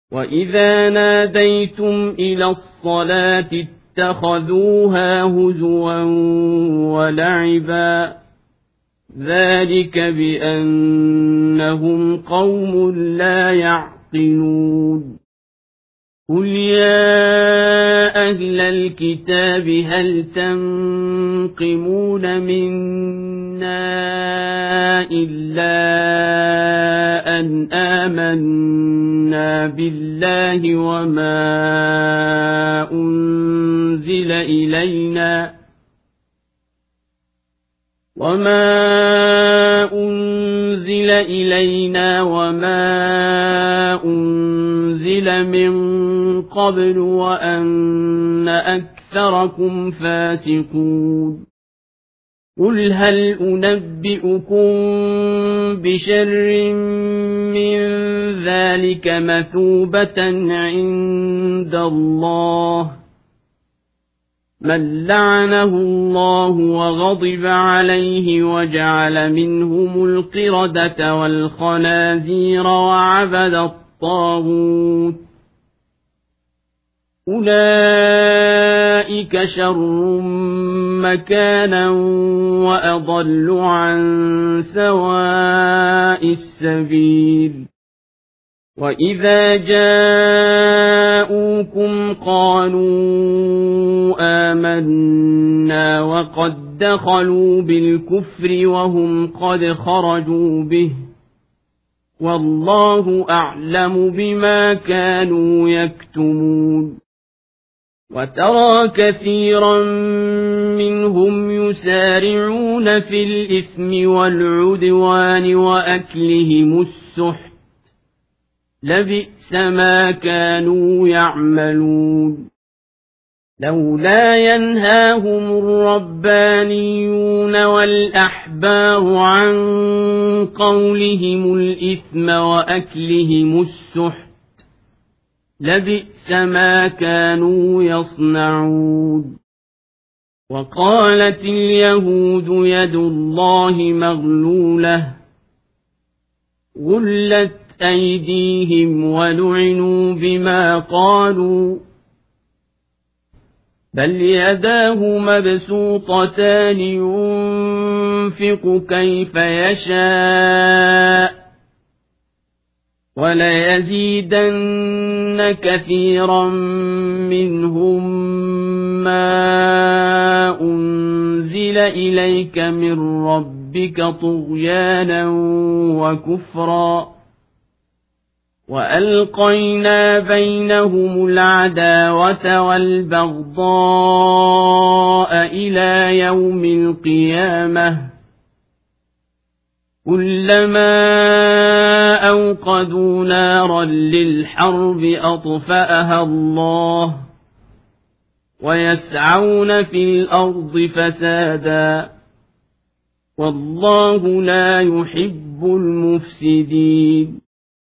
وإذا ناديتم إلى الصلاة اتخذوها هزوا ولعبا ذلك بأنهم قوم لا يعقلون قل يا أهل الكتاب هل تنقمون منا إلا أن آمنا بالله وما أنزل إلينا وما أنزل من قبل وأن أكثركم فاسقون قل هل أنبئكم بشر من ذلك مثوبة عند الله من لعنه الله وغضب عليه وجعل منهم القردة والخنازير وعبد الطاغوت أولئك شر مكانا وأضل عن سواء السبيل وإذا جاءوكم قالوا آمنا وقد دخلوا بالكفر وهم قد خرجوا به والله أعلم بما كانوا يكتمون وترى كثيرا منهم يسارعون في الإثم والعدوان وأكلهم السحت لبئس ما كانوا يعملون لولا ينهاهم الربانيون والأحبار عن قولهم الإثم وأكلهم السحت لبئس ما كانوا يصنعون وقالت اليهود يد الله مغلولة غلت أيديهم ولعنوا بما قالوا بل يداه مبسوطتان ينفق كيف يشاء وليزيدن كثيرا منهم ما أنزل إليك من ربك طغيانا وكفرا وألقينا بينهم العداوة والبغضاء إلى يوم القيامة كلما أوقدوا نارا للحرب أطفأها الله ويسعون في الأرض فسادا والله لا يحب المفسدين